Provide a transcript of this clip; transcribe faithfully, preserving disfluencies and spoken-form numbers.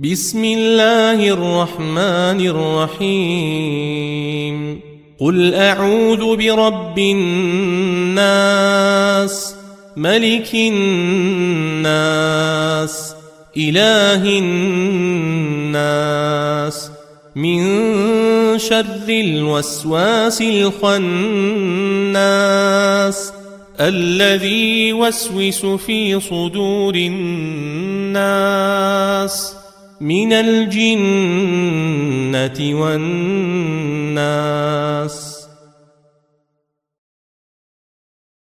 بسم الله الرحمن الرحيم قل أعوذ برب الناس ملك الناس إله الناس من شر الوسواس الخناس الذي يوسوس في صدور الناس من الجنة والناس.